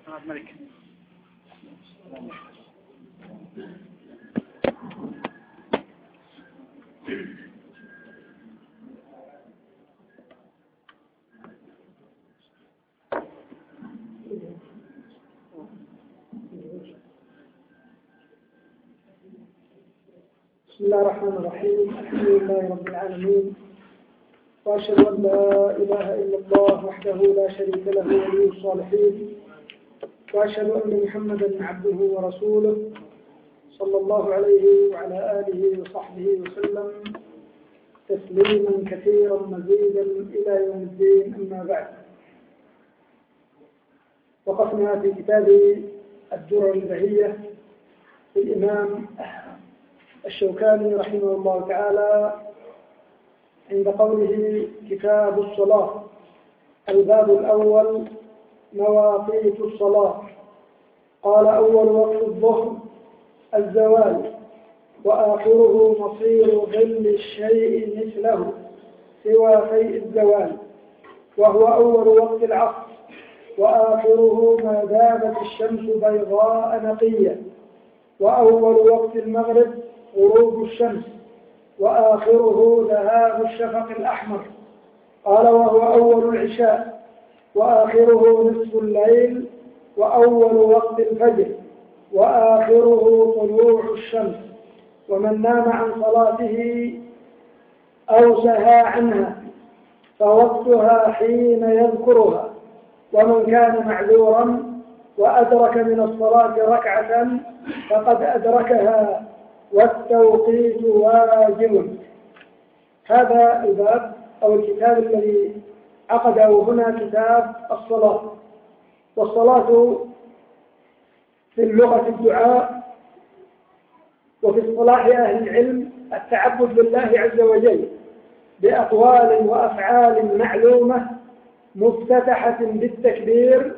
ملك. بسم الله الرحمن الرحيم. الحمد لله رب العالمين، وأشهد أن لا إله إلا الله وحده لا شريك له ولي الصالحين، وأشهد أن محمدا عبده ورسوله صلى الله عليه وعلى آله وصحبه وسلم تسليما كثيرا مزيدا إلى يوم الدين. أما بعد، وقفنا في كتاب الدرر البهية للإمام الشوكاني رحمه الله تعالى عند قوله كتاب الصلاة. الباب الأول مواقيت الصلاة. قال: أول وقت الظهر الزوال، وآخره مصير ظل الشيء مثله سوى فيء الزوال، وهو أول وقت العصر، وآخره ما دامت الشمس بيضاء نقية، وأول وقت المغرب غروب الشمس، وآخره ذهاب الشفق الأحمر. قال: وهو أول العشاء، وآخره نصف الليل، وأول وقت الفجر، وآخره طلوع الشمس. ومن نام عن صلاته أو سهى عنها فوقتها حين يذكرها. ومن كان معذورا وأدرك من الصلاة ركعة فقد أدركها، والتوقيت واجب. هذا الباب أو الكتاب الذي عقده هنا كتاب الصلاة. والصلاة في اللغة الدعاء، وفي اصطلاح أهل العلم التعبد لله عز وجل بأقوال وأفعال معلومة، مفتتحة بالتكبير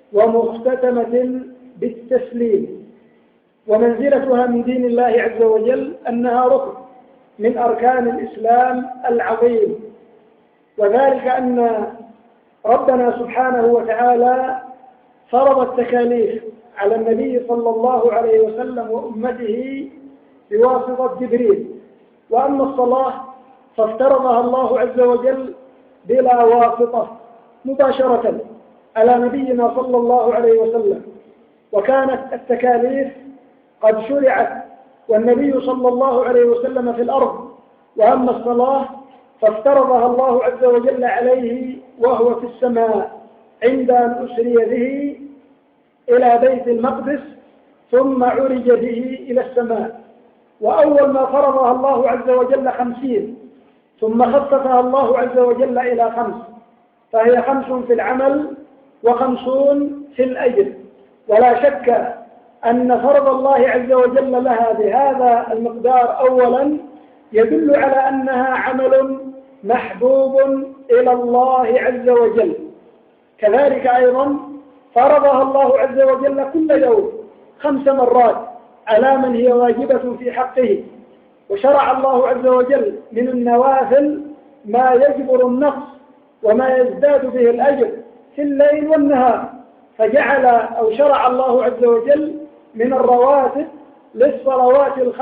ومختتمة بالتسليم. ومنزلتها من دين الله عز وجل أنها ركن من أركان الإسلام العظيم، وذلك أن ربنا سبحانه وتعالى فرض التكاليف على النبي صلى الله عليه وسلم وأمته بواسطة جبريل، وأما الصلاة فافترضها الله عز وجل بلا واسطة مباشرة على نبينا صلى الله عليه وسلم. وكانت التكاليف قد شرعت والنبي صلى الله عليه وسلم في الأرض، وأما الصلاة فافترضها الله عز وجل عليه وهو في السماء عند أن أسري به إلى بيت المقدس، ثم عرج به إلى السماء. وأول ما فرضها الله عز وجل 50، ثم خففها الله عز وجل إلى 5، فهي 5 في العمل و50 في الأجر. ولا شك أن فرض الله عز وجل لها بهذا المقدار أولا يدل على أنها عمل محبوب إلى الله عز وجل. كذلك أيضا فرضها الله عز وجل كل يوم 5 مرات على من هي واجبة في حقه. وشرع الله عز وجل من النوافل ما يجبر النقص وما يزداد به الأجر في الليل والنهار، فجعل أو شرع الله عز وجل من الرواتب للصلوات ال5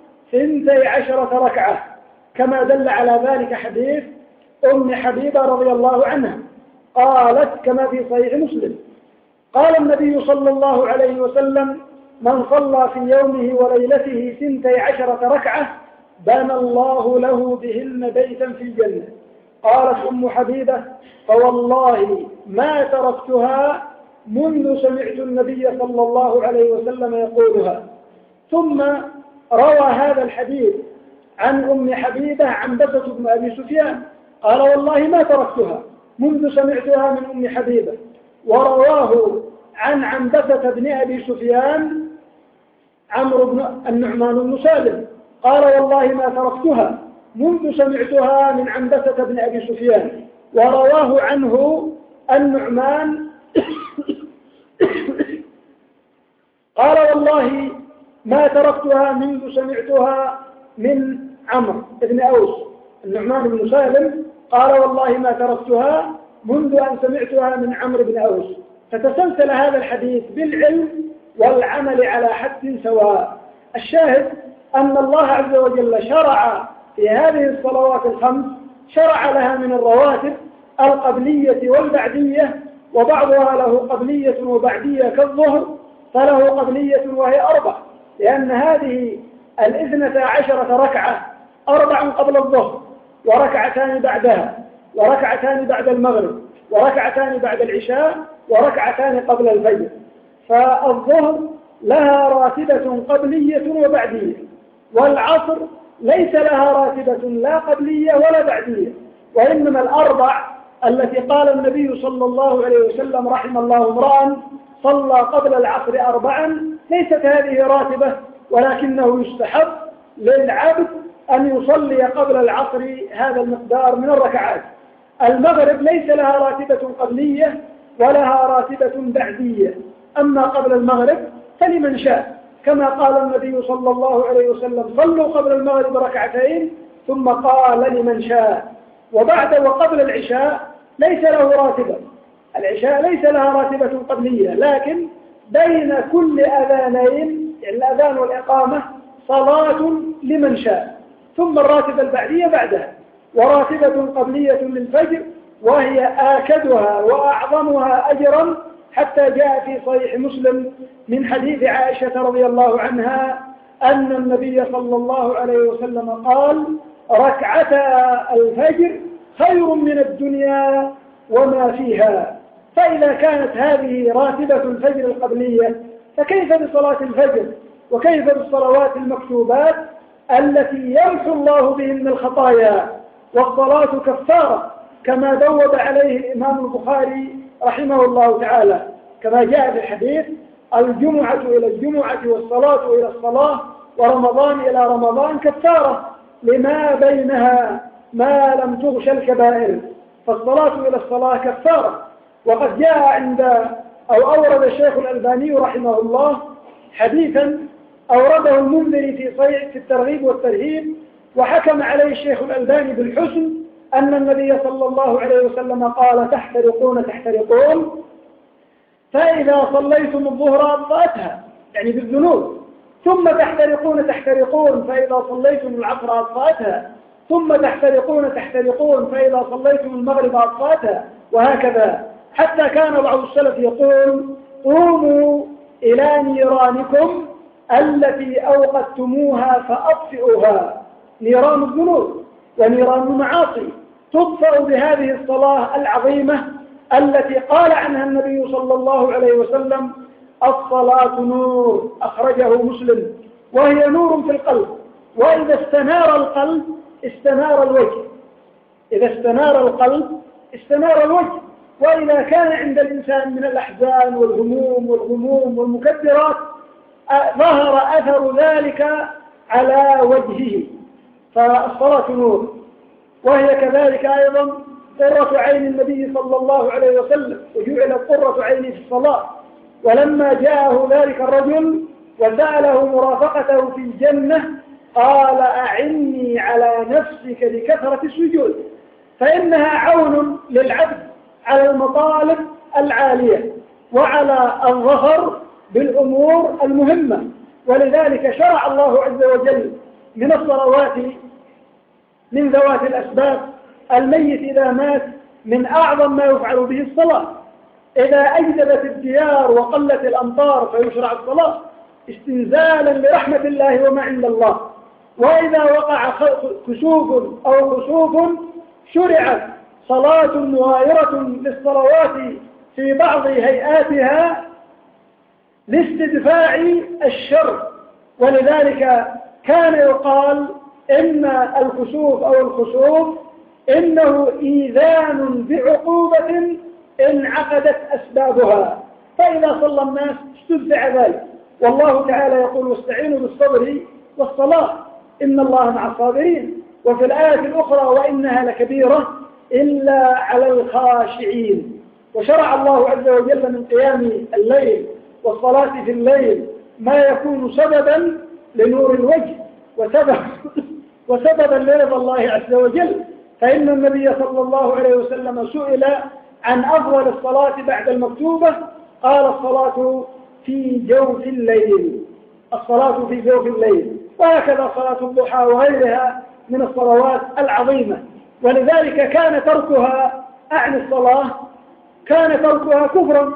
12 ركعة، كما دل على ذلك حديث أم حبيبة رضي الله عنها قالت كما في صحيح مسلم: قال النبي صلى الله عليه وسلم: من صلى في يومه وليلته 12 ركعة بنى الله له بهن بيتا في الجنة. قالت أم حبيبة: فوالله ما تركتها منذ سمعت النبي صلى الله عليه وسلم يقولها. ثم روى هذا الحديث عن أم حبيبة عنبسة بن أبي سفيان قال: والله ما تركتها منذ سمعتها من أم حبيبة. ورواه عن عنبسة بن أبي سفيان عمرو بن النعمان بن سالم قال: والله ما تركتها منذ سمعتها من عنبسة بن أبي سفيان. ورواه عنه النعمان قال: والله ما تركتها منذ سمعتها من عمرو بن أوس. النعمان بن سالم قال: والله ما تركتها منذ أن سمعتها من عمرو بن أوس. فتسلسل هذا الحديث بالعلم والعمل على حد سواء. الشاهد أن الله عز وجل شرع في هذه الصلوات الخمس، شرع لها من الرواتب القبلية والبعدية، وبعضها له قبلية وبعدية كالظهر، فله قبلية وهي 4، لأن هذه 12 ركعة 4 قبل الظهر، وركعتان بعدها، وركعتان بعد المغرب، وركعتان بعد العشاء، وركعتان قبل الفجر. فالظهر لها راتبة قبلية وبعدية، والعصر ليس لها راتبة لا قبلية ولا بعدية، وإنما 4 التي قال النبي صلى الله عليه وسلم رحم الله امرأ صلى قبل العصر 4، ليست هذه راتبة، ولكنه يستحب للعبد أن يصلي قبل العصر هذا المقدار من الركعات. المغرب ليس لها راتبة قبلية ولها راتبة بعدية، أما قبل المغرب فلمن شاء، كما قال النبي صلى الله عليه وسلم صلوا قبل المغرب 2 ثم قال لمن شاء. وبعد وقبل العشاء ليس له راتبة، العشاء ليس لها راتبة قبلية، لكن بين كل أذانين، يعني الأذان والإقامة، صلاة لمن شاء، ثم الراتبة البعدية بعدها، وراتبة قبلية للفجر وهي آكدها وأعظمها أجرا، حتى جاء في صحيح مسلم من حديث عائشة رضي الله عنها أن النبي صلى الله عليه وسلم قال: ركعتا الفجر خير من الدنيا وما فيها. فإذا كانت هذه راتبة الفجر القبلية، فكيف بصلاة الفجر؟ وكيف بالصلوات المكتوبات التي يمحو الله بهن الخطايا؟ والصلاة كفارة، كما بوب عليه الإمام البخاري رحمه الله تعالى، كما جاء في الحديث: الجمعة إلى الجمعة والصلاة إلى الصلاة ورمضان إلى رمضان كفارة لما بينها ما لم تغش الكبائر. فالصلاة إلى الصلاة كفارة. وقد جاء أورد الشيخ الألباني رحمه الله حديثا أورده المنذري في الترغيب والترهيب، وحكم عليه الشيخ الألباني بالحسن، أن النبي صلى الله عليه وسلم قال: تحترقون فإذا صليتم الظهر أطفأتها، يعني بالذنوب، ثم تحترقون فإذا صليتم العصر أطفأتها، ثم تحترقون فإذا صليتم المغرب أطفأتها، وهكذا، حتى كان بعض السلف يقول: قوموا إلى نيرانكم التي أوقدتموها فأطفئوها. نيران الذنوب ونيران المعاصي تطفأ بهذه الصلاة العظيمة التي قال عنها النبي صلى الله عليه وسلم: الصلاة نور، أخرجه مسلم، وهي نور في القلب، وإذا استنار القلب استنار الوجه، إذا استنار القلب استنار الوجه. وإذا كان عند الإنسان من الأحزان والغموم والمكدرات ظهر أثر ذلك على وجهه. فالصلاة نور، وهي كذلك أيضا قرة عين النبي صلى الله عليه وسلم، وجعلت قرة عينه في الصلاة. ولما جاءه ذلك الرجل وسأله مرافقته في الجنة قال: أعني على نفسك بكثرة السجود، فإنها عون للعبد على المطالب العالية وعلى الظفر بالأمور المهمة. ولذلك شرع الله عز وجل من الصلوات من ذوات الأسباب. الميت إذا مات من أعظم ما يفعل به الصلاة. إذا أجدبت الديار وقلت الأمطار فيشرع الصلاة استنزالا لرحمة الله وما عند الله. وإذا وقع كسوف أو خسوف شرعت صلاة مغايرة للصلوات في بعض هيئاتها لاستدفاع الشر. ولذلك كان يقال إن الكسوف أو الخسوف إنه إيذان بعقوبة انعقدت أسبابها، فإذا صلى الناس استدفع ذلك. والله تعالى يقول: واستعينوا بالصبر والصلاة إن الله مع الصابرين. وفي الآية الأخرى: وإنها لكبيرة إلا على الخاشعين. وشرع الله عز وجل من قيام الليل والصلاة في الليل ما يكون سببا لنور الوجه وسببا لرضا الله عز وجل. فإن النبي صلى الله عليه وسلم سئل عن أفضل الصلاة بعد المكتوبة قال الصلاة في جوف الليل، الصلاة في جوف الليل، وهكذا صلاة الضحى وغيرها من الصلوات العظيمة. ولذلك كان تركها عن الصلاة كان تركها كفرا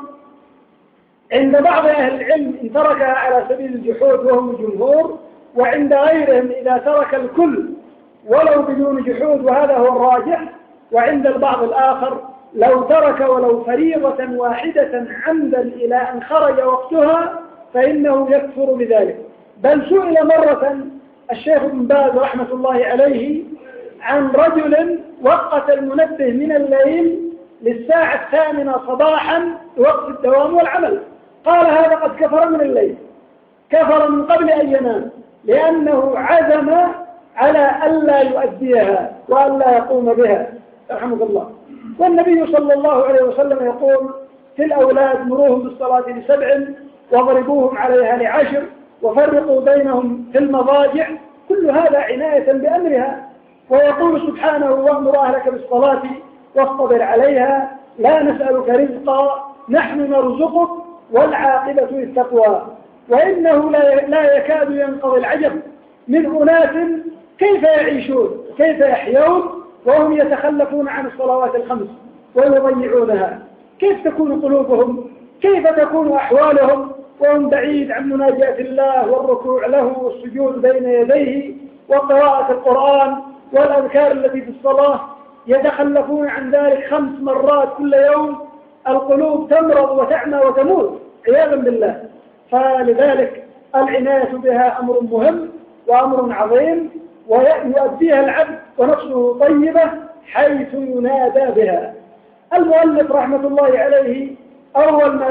عند بعض أهل العلم إن تركها على سبيل الجحود وهم الجمهور، وعند غيرهم إذا ترك الكل ولو بدون جحود وهذا هو الراجح، وعند البعض الآخر لو ترك ولو فريضة واحدة عمدا إلى أن خرج وقتها فإنه يكفر بذلك. بل سئل مرة الشيخ ابن باز رحمة الله عليه عن رجل وقت المنبه من الليل للساعة 8 صباحا وقت الدوام والعمل، قال هذا قد كفر من الليل، كفر من قبل أن ينام، لأنه عزم على ألا يؤديها وألا يقوم بها رحمه الله. والنبي صلى الله عليه وسلم يقول في الأولاد مروهم بالصلاة ل7 واضربوهم عليها ل10 وفرقوا بينهم في المضاجع، كل هذا عناية بأمرها. ويقول سبحانه وأمر أهلك بالصلاة واصطبر عليها لا نسألك رزقا نحن نرزقك والعاقبة للتقوى. وإنه لا يكاد ينقضي العجب من أناس كيف يعيشون كيف يحيون وهم يتخلفون عن الصلوات الخمس ويضيعونها، كيف تكون قلوبهم، كيف تكون أحوالهم وهم بعيد عن مناجاة الله والركوع له والسجود بين يديه وقراءة القرآن والأذكار التي في الصلاة، يتخلفون عن ذلك 5 مرات كل يوم، القلوب تمرض وتعمى وتموت عياذا بالله. فلذلك العناية بها أمر مهم وأمر عظيم، ويؤديها العبد ونفسه طيبة حيث ينادى بها. المؤلف رحمة الله عليه أول ما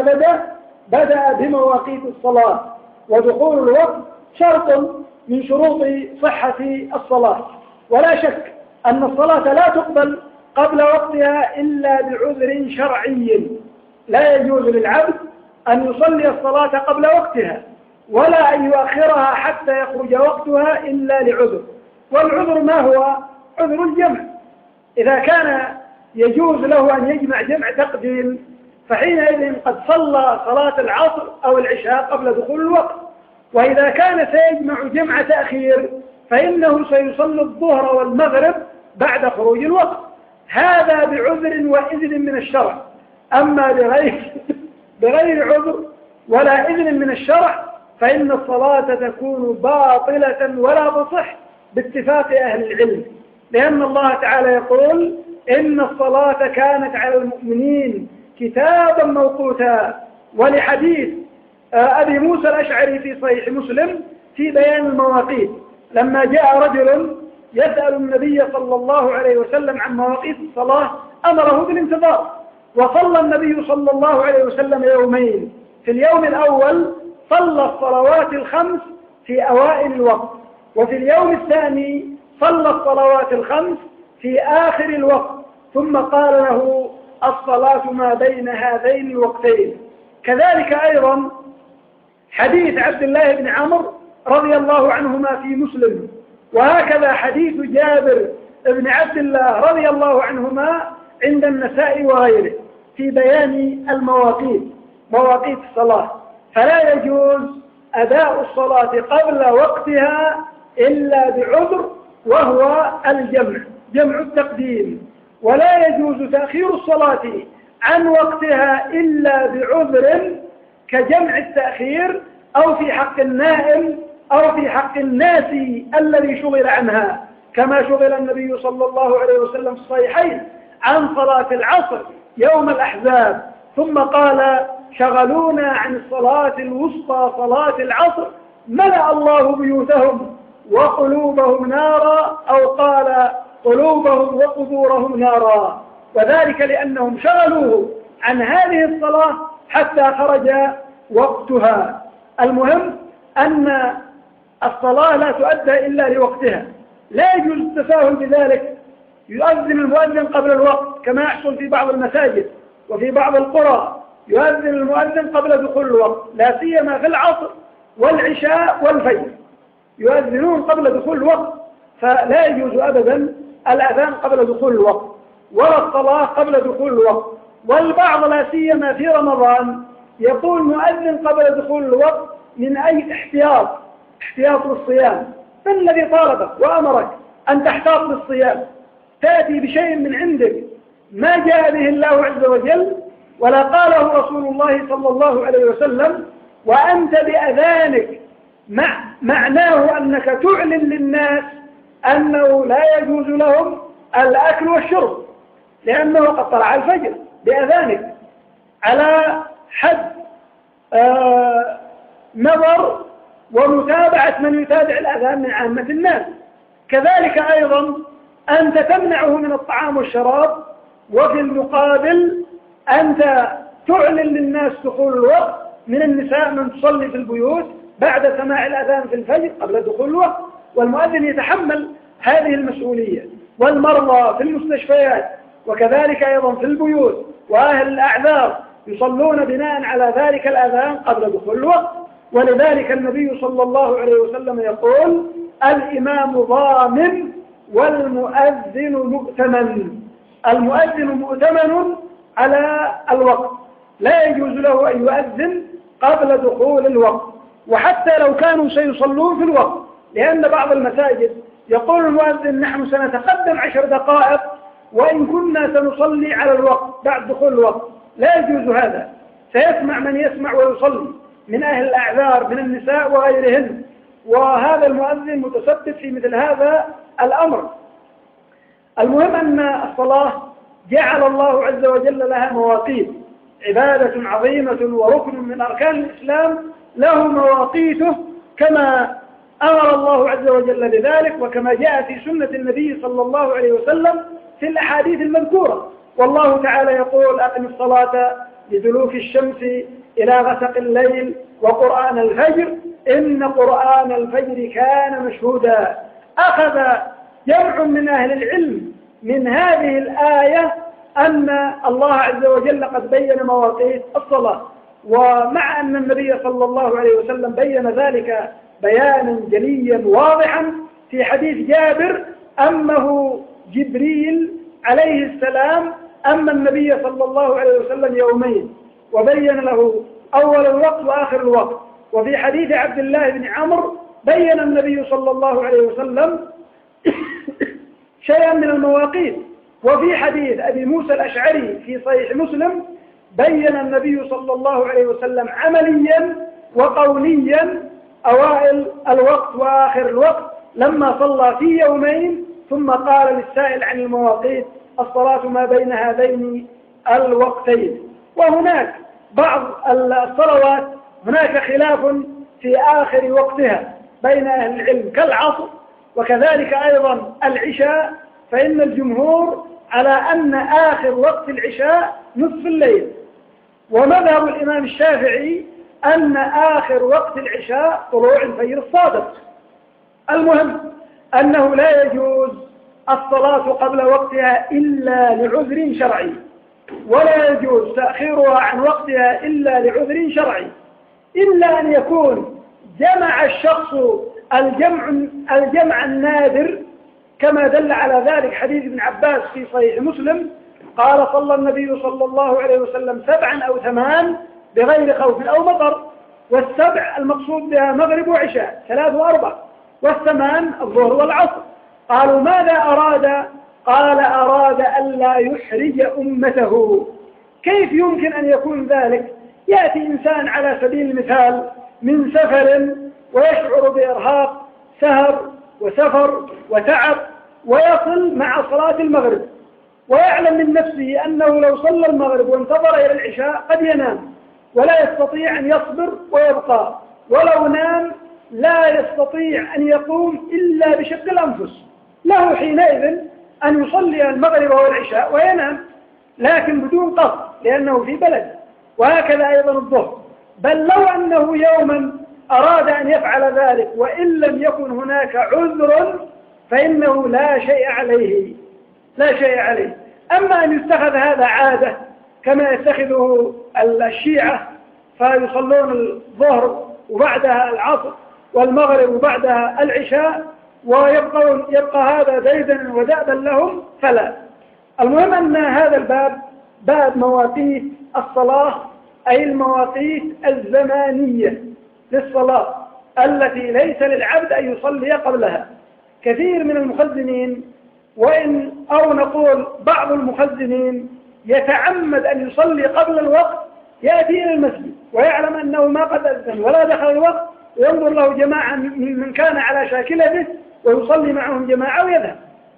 بدأ بمواقيت الصلاة، ودخول الوقت شرط من شروط صحة الصلاة، ولا شك أن الصلاة لا تقبل قبل وقتها إلا بعذر شرعي. لا يجوز للعبد أن يصلي الصلاة قبل وقتها ولا أن يؤخرها حتى يخرج وقتها إلا لعذر. والعذر ما هو؟ عذر الجمع. إذا كان يجوز له أن يجمع جمع تقديم فحينئذ قد صلى صلاة العصر أو العشاء قبل دخول الوقت، وإذا كان سيجمع جمع تأخير فإنه سيصلي الظهر والمغرب بعد خروج الوقت، هذا بعذر وإذن من الشرع. أما بغير عذر ولا إذن من الشرع فإن الصلاة تكون باطلة ولا تصح باتفاق أهل العلم، لأن الله تعالى يقول إن الصلاة كانت على المؤمنين كتابا موقوتا. ولحديث أبي موسى الأشعري في صحيح مسلم في بيان المواقيت، لما جاء رجل يسأل النبي صلى الله عليه وسلم عن مواقيت الصلاة أمره بالانتظار، وصلى النبي صلى الله عليه وسلم يومين. في اليوم الأول صلى الصلوات الخمس في أوائل الوقت، وفي اليوم الثاني صلى الصلوات الخمس في آخر الوقت، ثم قال له الصلاة ما بين هذين الوقتين. كذلك أيضا حديث عبد الله بن عمرو رضي الله عنهما في مسلم، وهكذا حديث جابر بن عبد الله رضي الله عنهما عند النساء وغيره في بيان المواقيت، مواقيت الصلاة. فلا يجوز أداء الصلاة قبل وقتها إلا بعذر وهو الجمع، جمع التقديم، ولا يجوز تأخير الصلاة عن وقتها إلا بعذر كجمع التأخير أو في حق النائم أو في حق الناس الذي شغل عنها، كما شغل النبي صلى الله عليه وسلم في الصحيحين عن صلاة العصر يوم الأحزاب، ثم قال شغلونا عن الصلاة الوسطى صلاة العصر ملأ الله بيوتهم وقلوبهم نارا، أو قال قلوبهم وقبورهم نارا، وذلك لأنهم شغلوه عن هذه الصلاة حتى خرج وقتها. المهم أن الصلاة لا تؤدى إلا لوقتها، لا يجوز التساهل بذلك. يؤذن المؤذن قبل الوقت كما يحصل في بعض المساجد وفي بعض القرى، يؤذن المؤذن قبل دخول الوقت، لا سيما في العصر والعشاء والفجر يؤذنون قبل دخول الوقت، فلا يجوز أبدا الأذان قبل دخول الوقت ولا الصلاة قبل دخول الوقت. والبعض لا سيما في رمضان يقول مؤذن قبل دخول الوقت من أي احتياط للصيام، من الذي طالبك وأمرك أن تحتاط للصيام؟ تأتي بشيء من عندك ما جاء به الله عز وجل ولا قاله رسول الله صلى الله عليه وسلم، وأنت بأذانك معناه أنك تعلن للناس أنه لا يجوز لهم الأكل والشرب، لأنه قد طلع الفجر بأذانك على حد نظر ومتابعة من يتابع الأذان من عامة الناس. كذلك أيضا أنت تمنعه من الطعام والشراب، وفي المقابل أنت تعلن للناس دخول الوقت من النساء من تصلي في البيوت بعد سماع الأذان في الفجر قبل دخول الوقت، والمؤذن يتحمل هذه المسؤولية، والمرضى في المستشفيات وكذلك أيضا في البيوت وأهل الأعذار يصلون بناء على ذلك الأذان قبل دخول الوقت. ولذلك النبي صلى الله عليه وسلم يقول: الإمام ضامن والمؤذن مؤتمن. المؤذن مؤتمن على الوقت، لا يجوز له أن يؤذن قبل دخول الوقت، وحتى لو كانوا سيصلون في الوقت، لأن بعض المساجد يقول المؤذن: نحن سنتقدم 10 دقائق وإن كنا سنصلي على الوقت بعد دخول الوقت. لا يجوز هذا، سيسمع من يسمع ويصلي من أهل الأعذار من النساء وغيرهن، وهذا المؤذن متسبب في مثل هذا الأمر. المهم أن الصلاة جعل الله عز وجل لها مواقيت، عبادة عظيمة وركن من أركان الإسلام له مواقيته كما أمر الله عز وجل بذلك، وكما جاء في سنة النبي صلى الله عليه وسلم في الأحاديث المذكورة. والله تعالى يقول: أقم الصلاة لدلوك الشمس إلى غسق الليل وقرآن الفجر إن قرآن الفجر كان مشهودا. أخذ جمع من أهل العلم من هذه الآية أن الله عز وجل قد بين مواقيت الصلاة، ومع أن النبي صلى الله عليه وسلم بين ذلك بيانا جليا واضحا في حديث جابر أمه جبريل عليه السلام أما النبي صلى الله عليه وسلم يومين وبين له أول الوقت وآخر الوقت. وفي حديث عبد الله بن عمرو بين النبي صلى الله عليه وسلم شيئا من المواقيت. وفي حديث أبي موسى الأشعري في صحيح مسلم بين النبي صلى الله عليه وسلم عمليا وقوليا أوائل الوقت وآخر الوقت لما صلى في يومين، ثم قال للسائل عن المواقيت: الصلاة ما بين هذين الوقتين. وهناك بعض الصلوات هناك خلاف في آخر وقتها بين أهل العلم كالعصر، وكذلك أيضا العشاء، فإن الجمهور على أن آخر وقت العشاء نصف الليل، ومذهب الإمام الشافعي أن آخر وقت العشاء طلوع الفجر الصادق. المهم أنه لا يجوز الصلاة قبل وقتها إلا لعذر شرعي، ولا يجوز تأخيرها عن وقتها إلا لعذر شرعي، إلا أن يكون جمع الشخص الجمع النادر، كما دل على ذلك حديث ابن عباس في صحيح مسلم قال: صلى النبي صلى الله عليه وسلم 7 أو 8 بغير خوف أو مطر. والسبع المقصود بها مغرب وعشاء 3 و4، والثمان الظهر والعصر. قالوا: ماذا أراد؟ قال: أراد ألا يحرج أمته. كيف يمكن أن يكون ذلك؟ يأتي إنسان على سبيل المثال من سفر ويشعر بإرهاق سهر وسفر وتعب، ويصل مع صلاة المغرب ويعلم من نفسه أنه لو صلى المغرب وانتظر إلى العشاء قد ينام ولا يستطيع أن يصبر ويبقى، ولو نام لا يستطيع أن يقوم إلا بشق الأنفس. له حينئذ أن يصلي المغرب والعشاء وينام، لكن بدون قصد لأنه في بلد. وهكذا أيضا الظهر. بل لو أنه يوما أراد أن يفعل ذلك وإن لم يكن هناك عذر فإنه لا شيء عليه. أما أن يتخذ هذا عادة كما يتخذه الشيعة، فيصلون الظهر وبعدها العصر والمغرب وبعدها العشاء ويبقى هذا ديدا ودأبا لهم، فلا. المهم أن هذا الباب باب مواقيت الصلاة أي المواقيت الزمانية للصلاة التي ليس للعبد أن يصلي قبلها. كثير من المخزنين أو نقول بعض المخزنين يتعمد أن يصلي قبل الوقت، يأتي إلى المسجد ويعلم أنه ما قد أذن ولا دخل الوقت، وينظر له جماعة من كان على شاكلته ويصلي معهم جماعة ويذهب،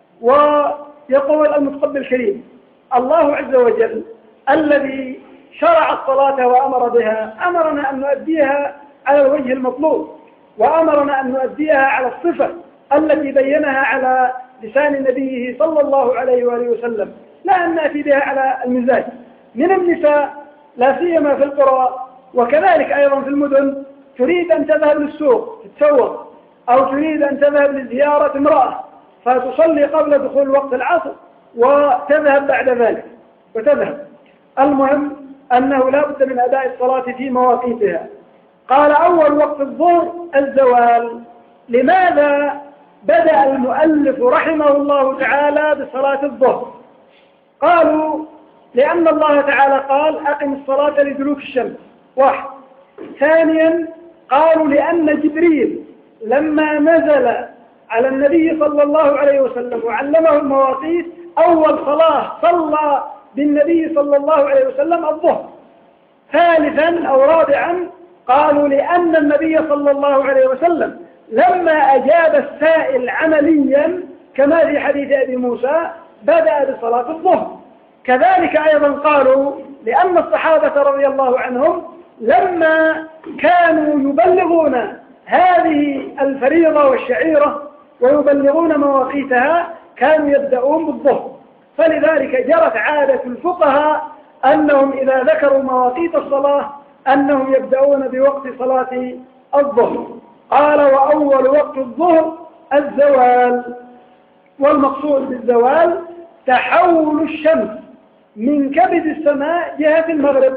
ويقول المتقبل الكريم: الله عز وجل الذي شرع الصلاة وأمر بها أمرنا أن نؤديها على الوجه المطلوب، وأمرنا أن نؤديها على الصفة التي بينها على لسان نبيه صلى الله عليه وآله وسلم، لا أن نأتي بها على المزاج. من النساء لا سيما في القرى وكذلك أيضا في المدن تريد أن تذهب للسوق تتسوق، أو تريد أن تذهب لزيارة امرأة فتصلي قبل دخول وقت العصر وتذهب بعد ذلك وتذهب. المهم أنه لا بد من أداء الصلاة في مواقيتها. قال: أول وقت الظهر الزوال. لماذا بدأ المؤلف رحمه الله تعالى بصلاة الظهر؟ قالوا: لأن الله تعالى قال: أقم الصلاة لدلوك الشمس. واحد. ثانيا قالوا: لأن جبريل لما نزل على النبي صلى الله عليه وسلم وعلمه المواقيت أول صلاة صلى بالنبي صلى الله عليه وسلم الظهر. ثالثا أو رابعا قالوا: لأن النبي صلى الله عليه وسلم لما أجاب السائل عمليا كما في حديث أبي موسى بدأ بصلاة الظهر. كذلك أيضا قالوا: لأن الصحابة رضي الله عنهم لما كانوا يبلغون هذه الفريضة والشعيرة ويبلغون مواقيتها كانوا يبدأون بالظهر، فلذلك جرت عادة الفقهاء أنهم إذا ذكروا مواقيت الصلاة أنهم يبدأون بوقت صلاة الظهر. قال: وأول وقت الظهر الزوال. والمقصود بالزوال تحول الشمس من كبد السماء جهة المغرب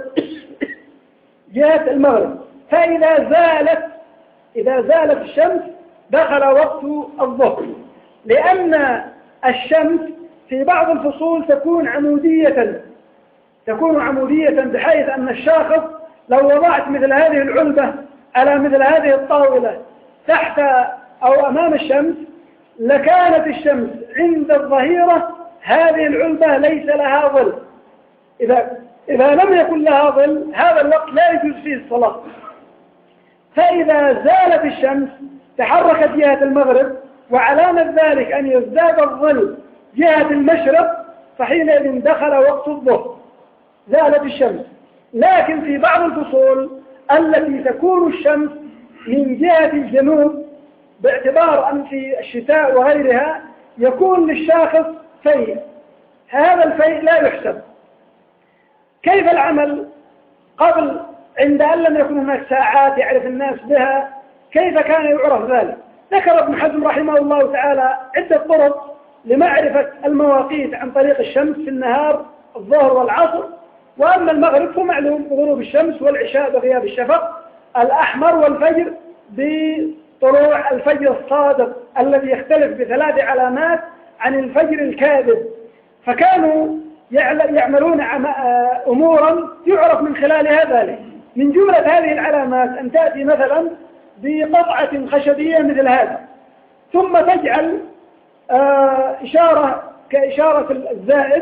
جهة المغرب، إذا زالت الشمس دخل وقت الظهر، لأن الشمس في بعض الفصول تكون عمودية بحيث أن الشاخص لو وضعت مثل هذه العلبة على مثل هذه الطاولة تحت أو أمام الشمس لكانت الشمس عند الظهيرة هذه العلبة ليس لها ظل. إذا لم يكن لها ظل هذا الوقت لا يجوز فيه الصلاة. فإذا زالت الشمس تحركت جهة المغرب، وعلامة ذلك أن يزداد الظل جهة المشرق، فحينئذ دخل وقت الظهر زالت الشمس. لكن في بعض الفصول التي تكون الشمس من جهة الجنوب، باعتبار أن في الشتاء وغيرها يكون للشاخص فيء، هذا الفيء لا يحسب. كيف العمل قبل عند أن لم يكن هناك ساعات يعرف الناس بها؟ كيف كان يعرف ذلك؟ ذكر ابن حزم رحمه الله تعالى عدة طرق لمعرفة المواقيت عن طريق الشمس في النهار الظهر والعصر، وأما المغرب فمعلوم بغروب الشمس، والعشاء بغياب الشفق الأحمر، والفجر بطلوع الفجر الصادق الذي يختلف ب3 علامات عن الفجر الكاذب. فكانوا يعملون أمورا يعرف من خلالها ذلك. من جملة هذه العلامات أن تأتي مثلا بقطعة خشبية مثل هذا، ثم تجعل إشارة كإشارة الزائد،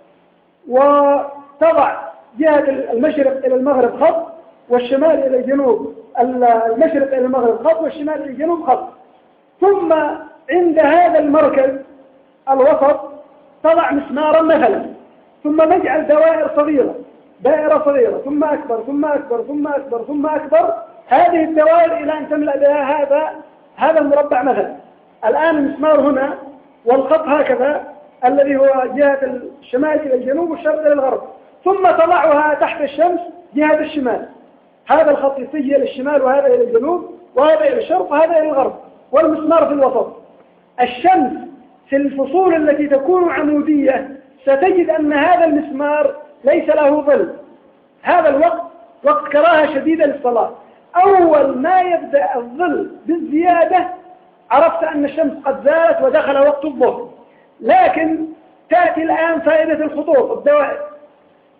وتضع جهة المشرق إلى المغرب خط، والشمال إلى الجنوب، المشرق إلى المغرب خط، والشمال إلى الجنوب خط. ثم عند هذا المركز الوسط تضع مسمارا مثلا، ثم نجعل دوائر صغيرة، دائرة صغيرة ثم أكبر ثم أكبر ثم أكبر ثم أكبر، هذه الدوائر إلى أن تملأ بها هذا المربع مثلا. الآن المسمار هنا والخط هكذا الذي هو جهة الشمال إلى الجنوب والشرق إلى الغرب، ثم تضعها تحت الشمس جهة الشمال، هذا الخط يتجه إلى الشمال وهذا إلى الجنوب وهذا إلى الشرق وهذا إلى الغرب، والمسمار في الوسط. الشمس في الفصول التي تكون عمودية ستجد أن هذا المسمار ليس له ظل. هذا الوقت وقت كراهة شديدة للصلاة. أول ما يبدأ الظل بالزيادة عرفت أن الشمس قد زالت ودخل وقت الظهر. لكن تأتي الآن فائدة الخطوط الدوائر.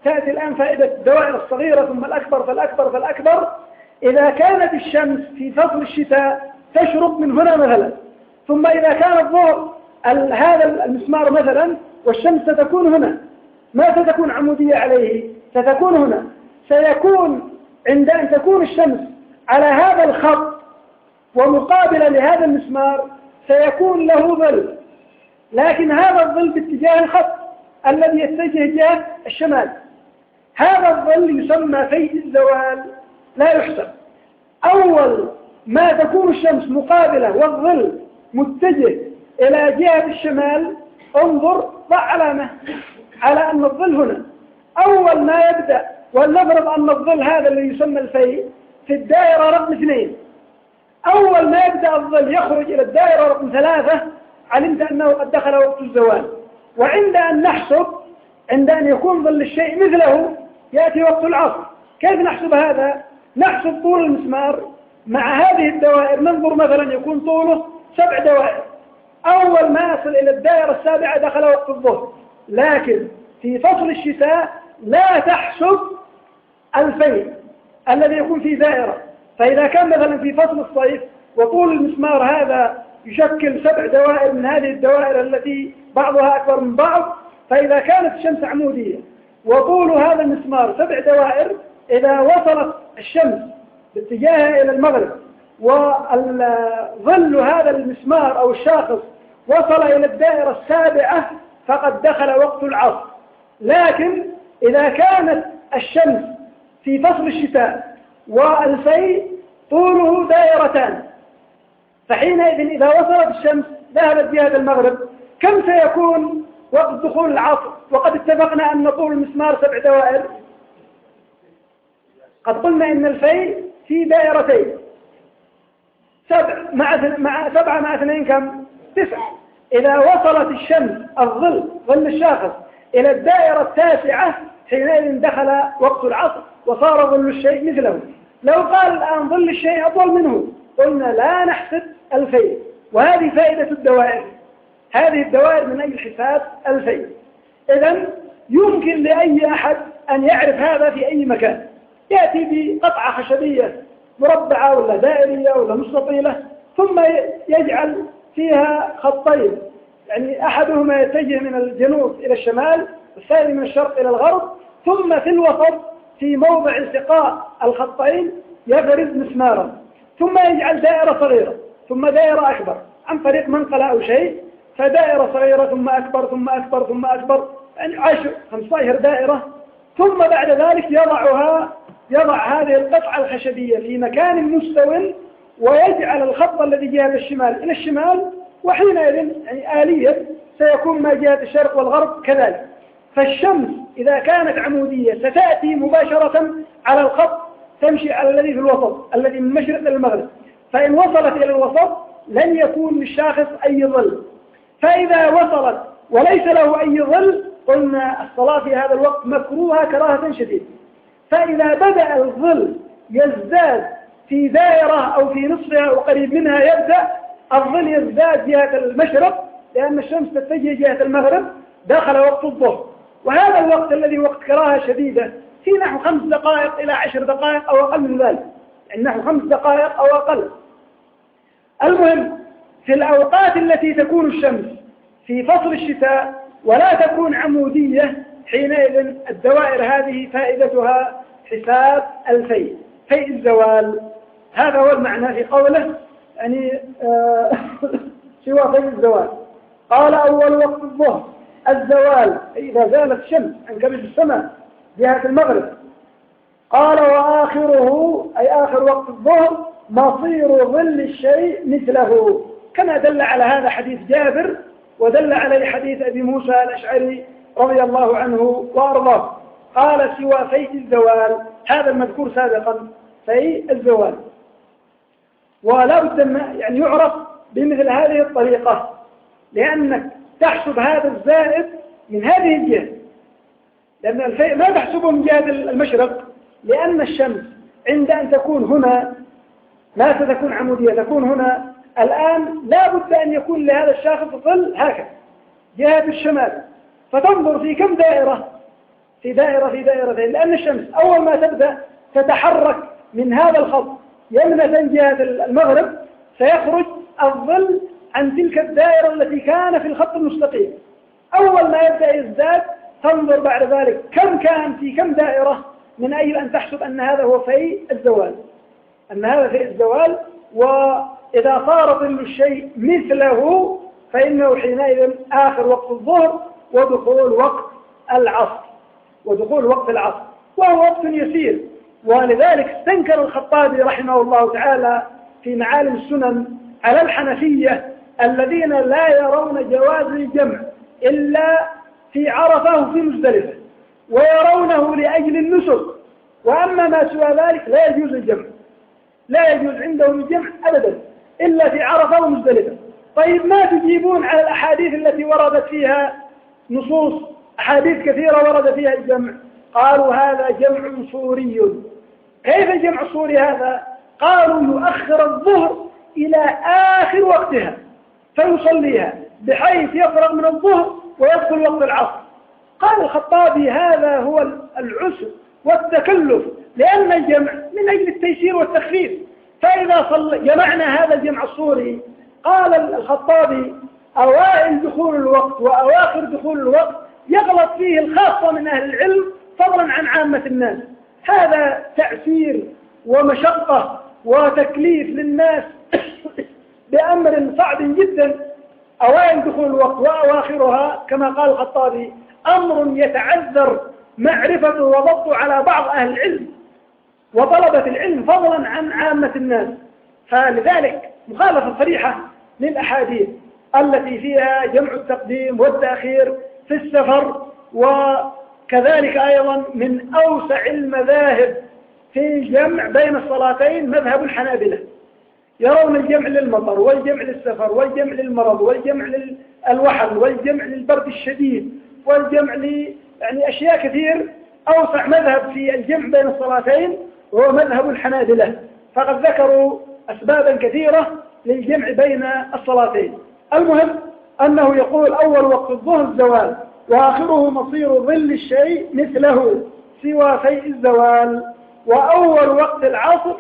تأتي الآن فائدة الدوائر الصغيرة ثم الأكبر فالأكبر فالأكبر. إذا كانت الشمس في فصل الشتاء تشرق من هنا مثلا، ثم إذا كان الضوء هذا المسمار مثلا والشمس ستكون هنا، ما ستكون عمودية عليه، ستكون هنا، سيكون عند أن تكون الشمس على هذا الخط ومقابلة لهذا المسمار سيكون له ظل، لكن هذا الظل باتجاه الخط الذي يتجه جهة الشمال. هذا الظل يسمى فيء الزوال، لا يحسب. أول ما تكون الشمس مقابلة والظل متجه إلى جهة الشمال، انظر ضع علامة على أن الظل هنا. أول ما يبدأ، ولنفرض أن الظل هذا اللي يسمى الفيء في الدائرة رقم 2، أول ما يبدأ الظل يخرج إلى الدائرة رقم 3 علمت أنه قد دخل وقت الزوال. وعند أن نحسب، عند أن يكون ظل الشيء مثله يأتي وقت العصر. كيف نحسب هذا؟ نحسب طول المسمار مع هذه الدوائر، ننظر مثلا يكون طوله 7 دوائر، أول ما يصل إلى الدائرة 7 دخل وقت الظهر. لكن في فصل الشتاء لا تحسب الفيء الذي يكون في دائرة. فإذا كان مثلا في فصل الصيف وطول المسمار هذا يشكل 7 دوائر من هذه الدوائر التي بعضها أكبر من بعض، فإذا كانت الشمس عمودية وطول هذا المسمار 7 دوائر، إذا وصلت الشمس باتجاهها إلى المغرب وظل هذا المسمار أو الشاخص وصل إلى الدائرة 7 فقد دخل وقت العصر. لكن إذا كانت الشمس في فصل الشتاء والفيء طوله دائرتان، فحينئذ إذا وصلت الشمس ذهبت جهة المغرب، كم سيكون وقت دخول العصر؟ وقد اتفقنا أن طول المسمار 7 دوائر. قد قلنا إن الفيء في دائرتين، 7 مع 2 كم؟ 9. إذا وصلت الشمس ظل الشاخص إلى الدائرة 9 حينئذ دخل وقت العصر وصار ظل الشيء مثله. لو قال الآن ظل الشيء أطول منه قلنا لا نحسب الفيء. وهذه فائدة الدوائر، هذه الدوائر من أجل حساب الفيء. إذن يمكن لأي أحد أن يعرف هذا في أي مكان، يأتي بقطعة خشبية مربعة ولا دائرية ولا مستطيلة، ثم يجعل فيها خطين، يعني أحدهما يتجه من الجنوب إلى الشمال والثاني من الشرق إلى الغرب، ثم في الوسط في موضع التقاء الخطين يفرز مسمارا، ثم يجعل دائرة صغيرة ثم دائرة أكبر عن طريق منقلة أو شيء، فدائرة صغيرة ثم أكبر ثم أكبر ثم أكبر، يعني 10-15 دائرة. ثم بعد ذلك يضع هذه القطعة الخشبية في مكان مستو ويجعل الخط الذي جهة الشمال إلى الشمال، وحينئذ يعني آليا سيكون ما جهة الشرق والغرب كذلك. فالشمس إذا كانت عمودية ستأتي مباشرة على الخط، تمشي على الذي في الوسط الذي من المشرق إلى المغرب، فإن وصلت إلى الوسط لن يكون للشاخص أي ظل. فإذا وصلت وليس له أي ظل قلنا الصلاة في هذا الوقت مكروهة كراهة شديدة. فإذا بدأ الظل يزداد في دائرة أو في نصفها وقريب منها، يبدأ الظل يزداد جهة المشرق لأن الشمس تتجه جهة المغرب، دخل وقت الظهر. وهذا الوقت الذي وقت كراهة شديدة في نحو 5 دقائق إلى 10 دقائق أو أقل من ذلك، يعني نحو 5 دقائق أو أقل. المهم في الأوقات التي تكون الشمس في فصل الشتاء ولا تكون عمودية، حينئذ الدوائر هذه فائدتها حساب الفيء، فيء الزوال. هذا هو المعنى في قوله يعني سوى فيء الزوال. قال أول وقت الظهر الزوال، إذا زالت الشمس عن كبد السماء جهة المغرب. قال وآخره أي آخر وقت الظهر مصير ظل الشيء مثله، كما دل على هذا حديث جابر ودل عليه حديث أبي موسى الأشعري رضي الله عنه وأرضاه. قال سوى فيء الزوال، هذا المذكور سابقا فيء الزوال. ولا بد يعني يعرف بمثل هذه الطريقة، لأنك تحسب هذا الزائد من هذه الجهة، لأن الفيء ما تحسبه من جهة المشرق، لأن الشمس عند أن تكون هنا لا ستكون عمودية، تكون هنا الآن لا بد أن يكون لهذا الشاخص ظل هكذا جهة الشمال، فتنظر في كم دائرة، في دائرة في دائرتين، لأن الشمس أول ما تبدأ تتحرك من هذا الخط يمنة جهة المغرب سيخرج الظل عن تلك الدائرة التي كان في الخط المستقيم. أول ما يبدأ يزداد تنظر بعد ذلك كم كان في كم دائرة، من أجل أن تحسب أن هذا هو في الزوال، أن هذا في الزوال. وإذا صار ظل الشيء مثله فإنه حينئذ آخر وقت الظهر ودخول وقت العصر، وهو وقت يسير. ولذلك استنكر الخطابي رحمه الله تعالى في معالم السنن على الحنفية الذين لا يرون جواز الجمع إلا في عرفة وفي مزدلفة، ويرونه لأجل النسك، وأما ما سوى ذلك لا يجوز الجمع، لا يجوز عندهم الجمع أبدا إلا في عرفة ومزدلفة. طيب ما تجيبون على الأحاديث التي وردت فيها نصوص، أحاديث كثيرة ورد فيها الجمع؟ قالوا هذا جمع صوري. كيف الجمع الصوري هذا؟ قالوا يؤخر الظهر إلى آخر وقتها فيصليها بحيث يفرغ من الظهر ويدخل وقت العصر. قال الخطابي هذا هو العسر والتكلف، لأن الجمع من أجل التيسير والتخفيف. فإذا جمعنا هذا الجمع الصوري، قال الخطابي أوائل دخول الوقت وأواخر دخول الوقت يغلط فيه الخاصة من أهل العلم فضلا عن عامة الناس. هذا تأثير ومشقة وتكليف للناس بأمر صعب جدا. أوائل دخول الوقت وأواخرها كما قال الخطابي أمر يتعذر معرفته وضبطه على بعض أهل العلم وطلبة العلم فضلا عن عامة الناس. فلذلك مخالفة صريحة للأحاديث التي فيها جمع التقديم والتأخير في السفر. وكذلك أيضا من أوسع المذاهب في الجمع بين الصلاتين مذهب الحنابلة، يرون الجمع للمطر والجمع للسفر والجمع للمرض والجمع للوحل والجمع للبرد الشديد والجمع يعني أشياء كثير. أوسع مذهب في الجمع بين الصلاتين هو مذهب الحنابلة، فقد ذكروا أسبابا كثيرة للجمع بين الصلاتين. المهم أنه يقول أول وقت الظهر الزوال، وآخره مصير ظل الشيء مثله سوى فيء الزوال، وأول وقت العصر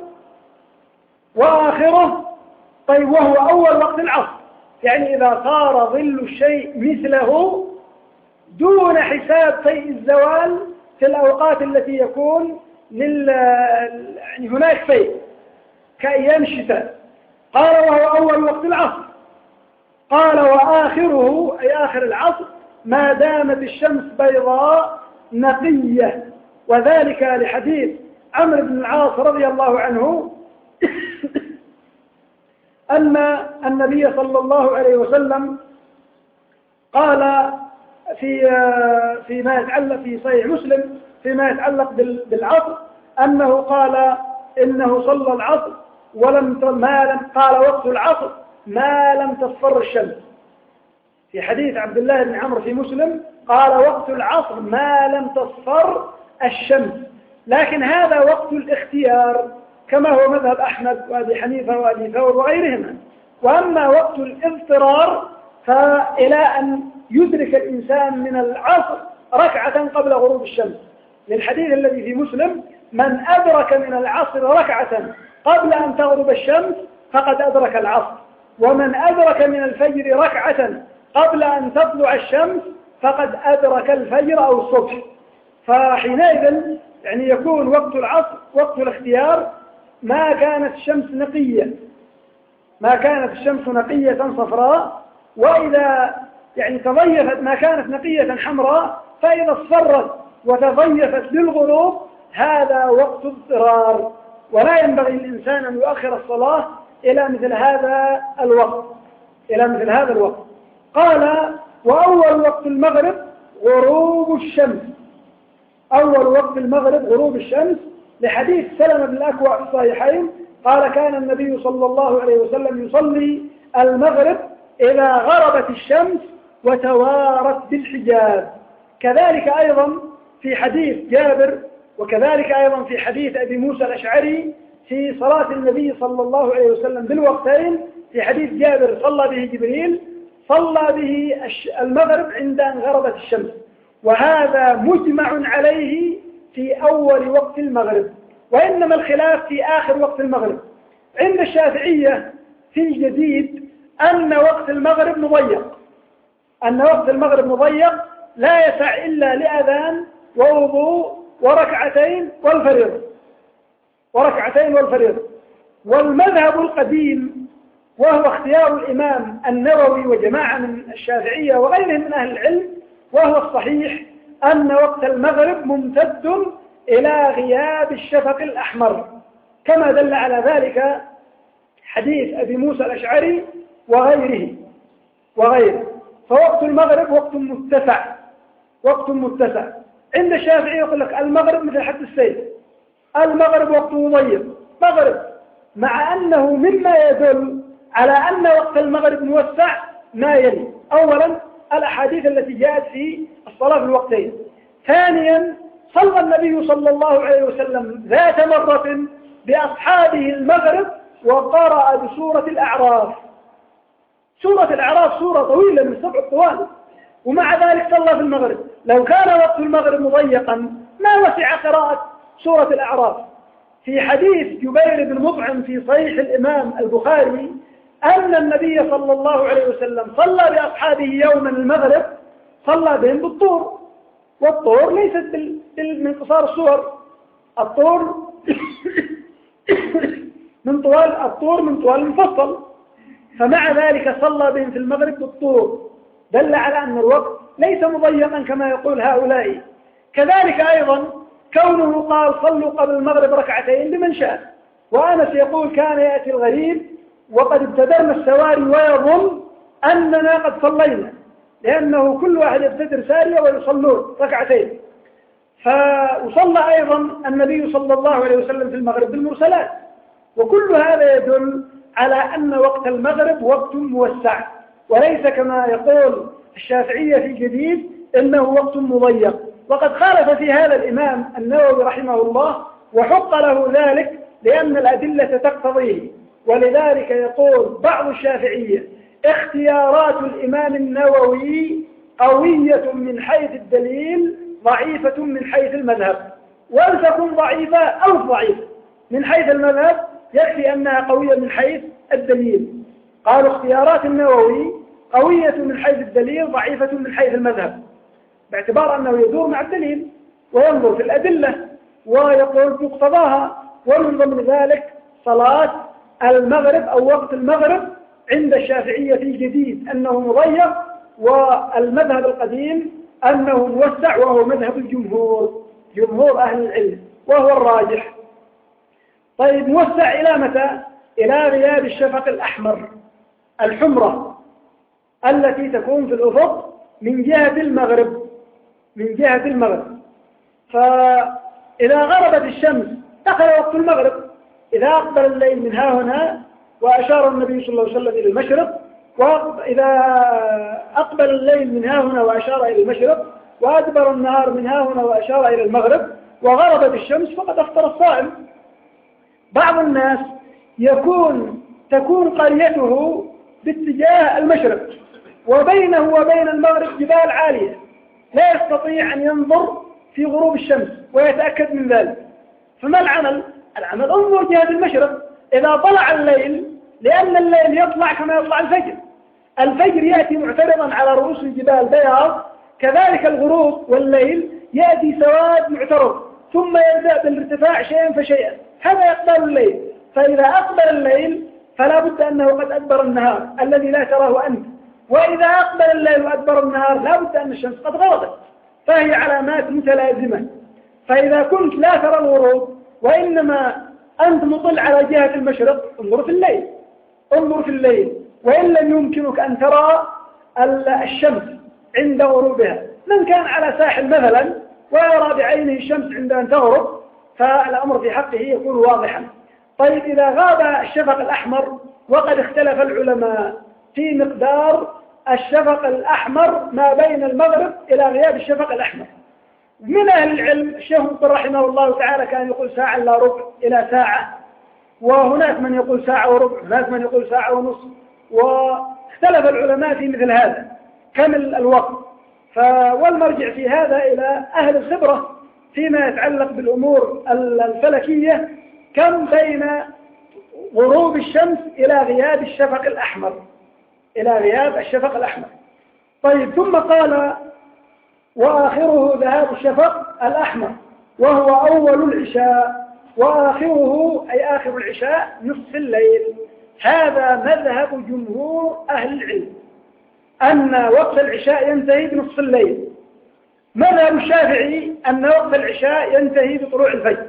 وآخره. طيب وهو أول وقت العصر، يعني إذا صار ظل الشيء مثله دون حساب فيء الزوال في الأوقات التي يكون يعني هناك فيء كأيام الشتاء. قال وهو أول وقت العصر. قال وآخره أي آخر العصر ما دامت الشمس بيضاء نقية، وذلك لحديث عمرو بن العاص رضي الله عنه أن النبي صلى الله عليه وسلم قال فيما يتعلق في صحيح مسلم فيما يتعلق بالعصر أنه قال إنه صلى العصر قال وقت العصر ما لم تصفر الشمس. في حديث عبد الله بن عمرو في مسلم قال وقت العصر ما لم تصفر الشمس، لكن هذا وقت الاختيار كما هو مذهب أحمد وأبي حنيفة وأبي ثور وغيرهما. وأما وقت الاضطرار فإلى أن يدرك الإنسان من العصر ركعة قبل غروب الشمس، للحديث الذي في مسلم من أدرك من العصر ركعة قبل أن تغرب الشمس فقد أدرك العصر، ومن أدرك من الفجر ركعة قبل أن تطلع الشمس فقد أدرك الفجر أو الصبح. فحينئذ يعني يكون وقت العصر وقت الاختيار ما كانت الشمس نقية صفراء، وإذا يعني تضيفت ما كانت نقية حمراء، فإذا اصفرت وتضيفت للغروب هذا وقت اضطرار، ولا ينبغي للإنسان أن يؤخر الصلاة إلى مثل هذا الوقت. قال وأول وقت المغرب غروب الشمس، أول وقت المغرب غروب الشمس، لحديث سلمة بن الأكوع في الصحيحين قال كان النبي صلى الله عليه وسلم يصلي المغرب إذا غربت الشمس وتوارت بالحجاب. كذلك أيضا في حديث جابر، وكذلك أيضا في حديث أبي موسى الأشعري في صلاة النبي صلى الله عليه وسلم بالوقتين. في حديث جابر صلى به جبريل، صلى به المغرب عند أن غربت الشمس، وهذا مجمع عليه في أول وقت المغرب، وإنما الخلاف في آخر وقت المغرب. عند الشافعية في الجديد أن وقت المغرب مضيق، لا يسع إلا لأذان ووضوء وركعتين والفريضة. والمذهب القديم وهو اختيار الإمام النووي وجماعة من الشافعية وغيرهم من أهل العلم، وهو الصحيح، أن وقت المغرب ممتد إلى غياب الشفق الأحمر، كما دل على ذلك حديث أبي موسى الأشعري وغيره. فوقت المغرب وقت متسع. عند الشافعي يقول لك المغرب مثل حد السيف، المغرب وقت مضيق مع أنه مما يدل على أن وقت المغرب موسع ما يلي: أولا الأحاديث التي جاءت في الصلاة في الوقتين. ثانيا صلى النبي صلى الله عليه وسلم ذات مرة بأصحابه المغرب وقرأ بسورة الأعراف. سورة الأعراف سورة طويلة من 7 طوال، ومع ذلك صلى في المغرب. لو كان وقت المغرب مضيقا ما وسع قراءة سورة الأعراف. في حديث جبير بن مطعم في صحيح الإمام البخاري أن النبي صلى الله عليه وسلم صلى بأصحابه يوما المغرب، صلى بهم بالطور، والطور ليست من قصار الصور، الطور من طوال المفصل، فمع ذلك صلى بهم في المغرب بالطور، دل على أن الوقت ليس مضيقا كما يقول هؤلاء. كذلك أيضا كونه قال صلوا قبل المغرب ركعتين لمن شاء. وأنس يقول كان يأتي الغريب وقد ابتدرنا السواري ويظن أننا قد صلينا، لأنه كل واحد يبتدر سارية ويصلون ركعتين. وصلى أيضا النبي صلى الله عليه وسلم في المغرب بالمرسلات. وكل هذا يدل على أن وقت المغرب وقت موسع، وليس كما يقول الشافعية في الجديد إنه وقت مضيق. وقد خالف في هذا الإمام النووي رحمه الله، وحق له ذلك لأن الأدلة تقتضيه. ولذلك يقول بعض الشافعية اختيارات الإمام النووي قوية من حيث الدليل ضعيفة من حيث المذهب، ولتكن ضعيفة أو ضعيفة من حيث المذهب يكفي أنها قوية من حيث الدليل. قالوا اختيارات النووي قوية من حيث الدليل ضعيفة من حيث المذهب، باعتبار أنه يدور مع الدليل وينظر في الأدلة ويقول مقتضاها. ومن ضمن ذلك صلاة المغرب أو وقت المغرب عند الشافعية في الجديد أنه مضيق، والمذهب القديم أنه موسع، وهو مذهب جمهور أهل العلم وهو الراجح. طيب موسع إلى متى؟ إلى غياب الشفق الأحمر، الحمرة التي تكون في الأفق من جهة المغرب. فإذا غربت الشمس دخل وقت المغرب. إذا أقبل الليل من ها هنا وأشار النبي صلى الله عليه وسلم إلى المشرق، وإذا أقبل الليل من ها هنا وأشار إلى المشرق، وأدبر النهار من ها هنا وأشار إلى المغرب، وغربت الشمس فقد أفطر الصائم. بعض الناس تكون قريته باتجاه المشرق، وبينه وبين المغرب جبال عالية، لا يستطيع أن ينظر في غروب الشمس ويتأكد من ذلك. فما العمل انظر جهة المشرق. إذا طلع الليل، لأن الليل يطلع كما يطلع الفجر يأتي معترضا على رؤوس الجبال بياض، كذلك الغروب والليل يأتي سواد معترض، ثم يبدأ بالارتفاع شيئا فشيئا، هذا يقبل الليل. فإذا أقبل الليل فلا بد أنه قد أدبر النهار الذي لا تراه أنت، وإذا أقبل الليل وأدبر النهار لا بد أن الشمس قد غربت، فهي علامات متلازمة. فإذا كنت لا ترى الغروب وإنما أنت مطل على جهة المشرق، انظر في الليل. وإن لم يمكنك أن ترى الشمس عند غروبها، من كان على ساحل مثلا ويرى بعينه الشمس عند أن تغرب فالأمر في حقه يكون واضحا. طيب إذا غاب الشفق الأحمر، وقد اختلف العلماء في مقدار الشفق الأحمر ما بين المغرب إلى غياب الشفق الأحمر. من أهل العلم الشيخ مقبل رحمه الله تعالى كان يقول ساعة إلا ربع إلى ساعة، وهناك من يقول ساعة وربع، هناك من يقول ساعة ونصف، واختلف العلماء في مثل هذا كم الوقت. والمرجع في هذا إلى أهل الخبرة فيما يتعلق بالأمور الفلكية، كم بين غروب الشمس إلى غياب الشفق الأحمر، إلى غياب الشفق الأحمر. طيب، ثم قال وآخره ذهاب الشفق الأحمر وهو أول العشاء، وآخره أي آخر العشاء نصف الليل. هذا مذهب جمهور أهل العلم، أن وقت العشاء ينتهي بنصف الليل. مذهب الشافعي أن وقت العشاء ينتهي بطلوع الفجر.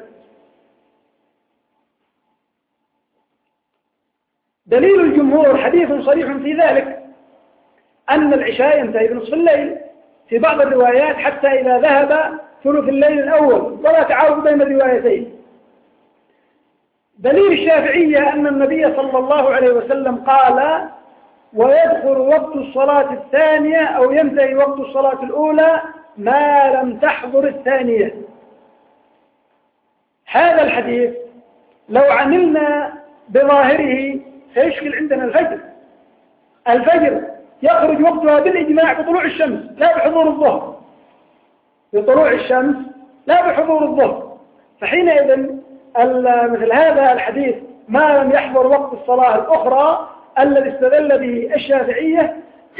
دليل الجمهور حديث صريح في ذلك، أن العشاء ينتهي بنصف الليل، في بعض الروايات حتى إذا ذهب ثلث الليل الأول، ولا تعارض بين الروايتين. دليل الشافعية أن النبي صلى الله عليه وسلم قال ويدخل وقت الصلاة الثانية أو ينتهي وقت الصلاة الأولى ما لم تحضر الثانية. هذا الحديث لو عملنا بظاهره سيشكل عندنا الفجر. الفجر يخرج وقتها بالإجماع بطلوع الشمس لا بحضور الظهر، بطلوع الشمس لا بحضور الظهر. فحينئذ مثل هذا الحديث ما لم يحضر وقت الصلاة الأخرى الذي استدل به الشافعية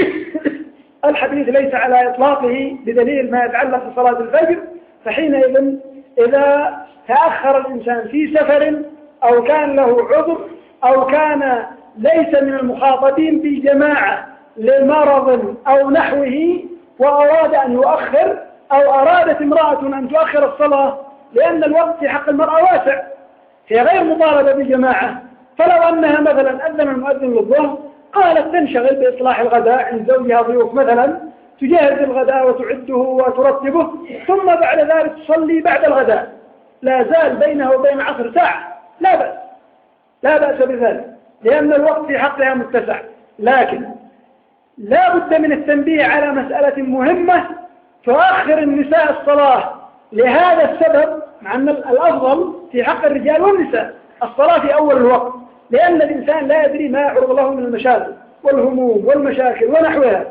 الحديث ليس على إطلاقه بدليل ما يتعلق بصلاة الفجر. فحينئذ إذا تأخر الإنسان في سفر أو كان له عذر أو كان ليس من المخاطبين بالجماعة لمرض أو نحوه وأراد أن يؤخر، أو أرادت امرأة أن تؤخر الصلاة لأن الوقت في حق المرأة واسع، هي غير مطالبة بالجماعة، فلو أنها مثلا أذن المؤذن للظهر قالت تنشغل بإصلاح الغداء عند زوجها ضيوف مثلا، تجهز الغداء وتعده وترتبه، ثم بعد ذلك تصلي بعد الغداء، لا زال بينه وبين عصر ساعة، لا بأس، لا بأس بذلك، لأن الوقت في حقها متسع. لكن لا بد من التنبيه على مسألة مهمة تؤخر النساء الصلاة لهذا السبب، مع أن الأفضل في حق الرجال والنساء الصلاة في أول الوقت، لأن الإنسان لا يدري ما يعرض له من المشاغل والهموم والمشاكل ونحوها.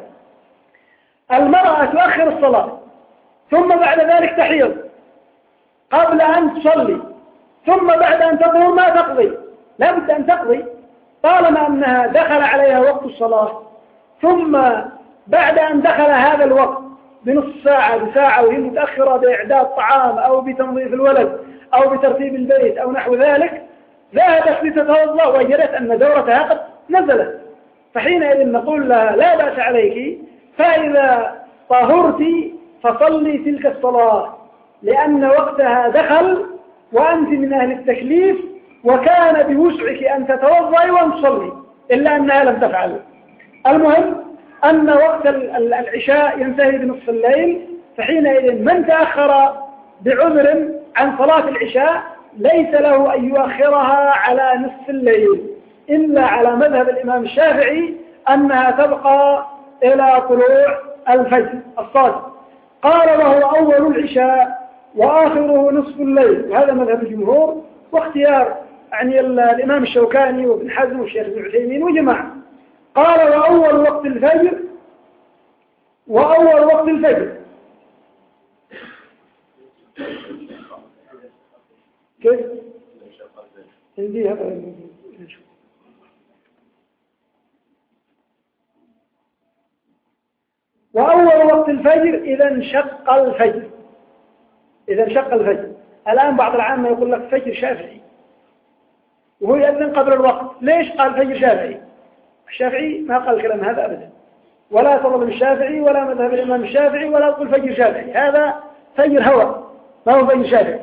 المرأة تؤخر الصلاة ثم بعد ذلك تحيض قبل أن تصلي، ثم بعد أن تطهر ما تقضي، لا بد أن تقضي طالما أنها دخل عليها وقت الصلاة، ثم بعد أن دخل هذا الوقت بنصف ساعة بساعة وهي متأخرة بإعداد طعام أو بتنظيف الولد أو بترتيب البيت أو نحو ذلك، ذهبت لتتوضأ وجدت أن دورتها قد نزلت، فحينئذ نقول لها لا بأس عليك، فإذا طهرت فصلي تلك الصلاة، لأن وقتها دخل وأنت من أهل التكليف وكان بوسعك أن تتوضأي وأن تصلي، إلا أنها لم تفعل. المهم أن وقت العشاء ينتهي بنصف الليل، فحينئذ من تأخر بعذر عن صلاة العشاء ليس له أن يؤخرها على نصف الليل، إلا على مذهب الإمام الشافعي أنها تبقى إلى طلوع الفجر الصادق. قال وهو أول العشاء وآخره نصف الليل، وهذا مذهب الجمهور واختيار يعني الإمام الشوكاني وابن حزم والشيخ ابن عثيمين وجماعة. قال وأول وقت الفجر، وأول وقت الفجر كيف؟ عندي هذا نشوف. وأول وقت الفجر إذا انشق الفجر، إذا انشق الفجر. الآن بعض العامة يقول لك فجر شافعي وهو يأذن قبل الوقت، ليش قال فجر شافعي؟ الشافعي ما قال الكلام هذا أبدا، ولا تظلم الشافعي ولا مذهب الإمام الشافعي ولا تقول فجر شافعي، هذا فجر هوى ما هو فجر شافعي.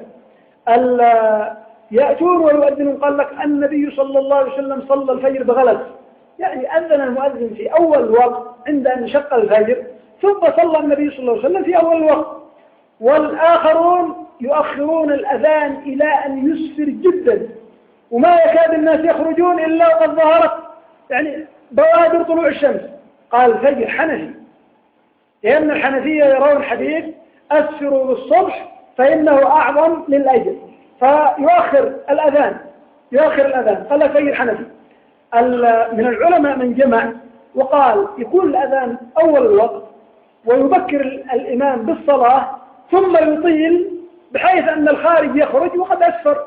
يأتون ويؤذنون، قال لك النبي صلى الله عليه وسلم صلى الفجر بغلس، يعني أذن المؤذن في أول وقت عند أن انشق الفجر، ثم صلى النبي صلى الله عليه وسلم في أول الوقت. والآخرون يؤخرون الأذان إلى أن يسفر جدا، وما يكاد الناس يخرجون إلا وقد ظهرت يعني بوادر طلوع الشمس. قال الفجر حنفي، لأن الحنفية يرون الحديث أسفروا بالصبح فإنه أعظم للأجر، فيؤخر الأذان، يؤخر الأذان. قال الفجر حنفي. من العلماء من جمع وقال يكون الأذان أول الوقت ويبكر الإمام بالصلاة ثم يطيل بحيث أن الخارج يخرج وقد أسفر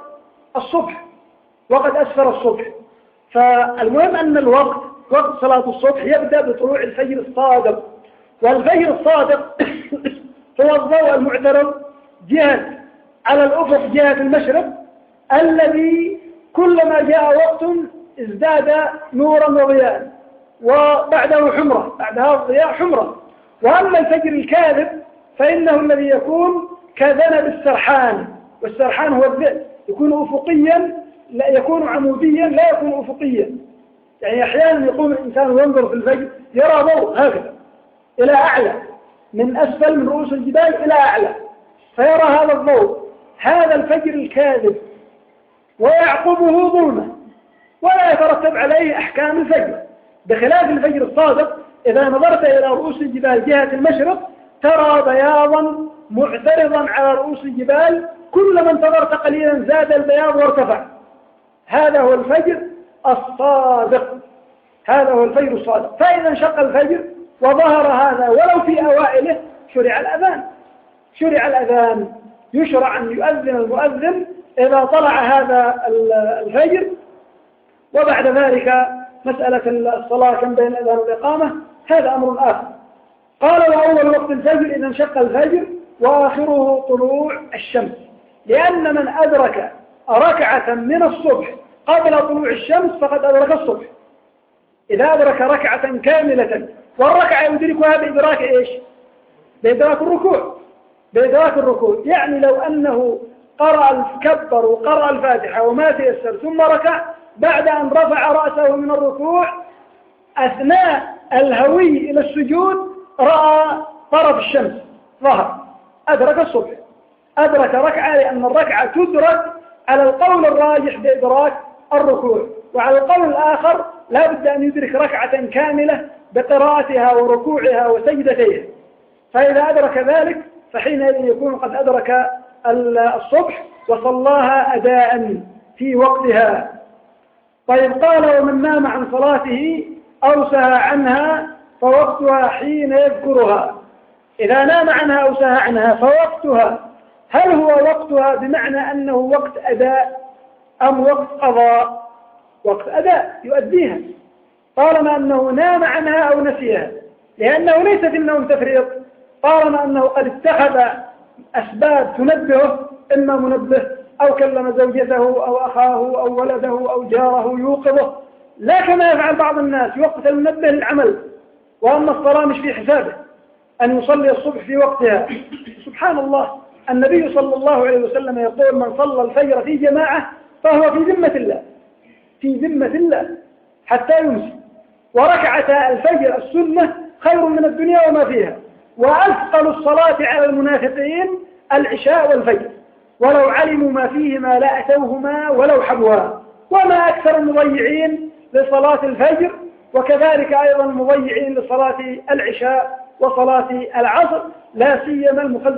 الصبح. فالمهم أن الوقت، وقت صلاة الصبح، يبدأ بطلوع الفجر الصادق. والفجر الصادق هو الضوء المعترض على الأفق جهة المشرق، الذي كلما جاء وقت ازداد نورا وضياء، وبعده حمرة، بعد هذا الضياء حمرة. وأما الفجر الكاذب فإنه الذي يكون كذنب السرحان، والسرحان هو الذئب، يكون أفقيا، لا يكون عموديا، لا يكون أفقيا. يعني أحيانا يقوم الإنسان وينظر في الفجر يرى ضوء هكذا إلى أعلى، من أسفل من رؤوس الجبال إلى أعلى، فيرى هذا الضوء، هذا الفجر الكاذب، ويعقبه ظلمة ولا يترتب عليه أحكام الفجر. بخلاف الفجر الصادق، إذا نظرت إلى رؤوس الجبال جهة المشرق ترى بياضا معترضا على رؤوس الجبال، كلما انتظرت قليلا زاد البياض وارتفع. هذا هو الفجر الصادق، هذا هو الفجر الصادق. فإذا انشق الفجر وظهر هذا ولو في أوائله شرع الأذان، يشرع أن يؤذن المؤذن إذا طلع هذا الفجر. وبعد ذلك مسألة الصلاة كم بين الأذان والإقامة هذا أمر آخر. قال وأول وقت الفجر إذا انشق الفجر وآخره طلوع الشمس، لأن من أدرك ركعة من الصبح قبل طلوع الشمس فقد أدرك الصبح. إذا أدرك ركعة كاملة، والركعة يدركها بإدراك إيش؟ بإدراك الركوع. يعني لو أنه كبر وقرأ الفاتحة وما تيسر ثم ركع، بعد أن رفع رأسه من الركوع أثناء الهوي إلى السجود رأى طرف الشمس ظهر، أدرك الصبح، أدرك ركعة، لأن الركعة تدرك على القول الراجح بإدراك الركوع، وعلى القول الآخر لا بد أن يدرك ركعة كاملة بقراءتها وركوعها وسجدتها. فإذا أدرك ذلك فحينئذ يكون قد أدرك الصبح وصلاها أداء في وقتها. طيب قال ومن نام عن صلاته أو سهى عنها فوقتها حين يذكرها. إذا نام عنها أو سهى عنها فوقتها، هل هو وقتها بمعنى أنه وقت أداء أم وقت قضاء؟ وقت أداء يؤديها طالما أنه نام عنها أو نسيها، لأنه ليس في النوم تفريط، طالما أنه قد اتخذ أسباب تنبهه، إما منبه أو كلم زوجته أو أخاه أو ولده أو جاره يوقظه، لا كما يفعل بعض الناس يوقف المنبه للعمل، وأما الصلاة مش في حسابه أن يصلي الصبح في وقتها. سبحان الله، النبي صلى الله عليه وسلم يقول من صلى الفجر في جماعة فهو في ذمة الله حتى يمسي. وركعتا الفجر السنة خير من الدنيا وما فيها. وأثقل الصلاة على المنافقين العشاء والفجر، ولو علموا ما فيهما لأتوهما ولو حبوا. وما أكثر المضيعين لصلاة الفجر، وكذلك أيضا المضيعين لصلاة العشاء وصلاة العصر، لا سيما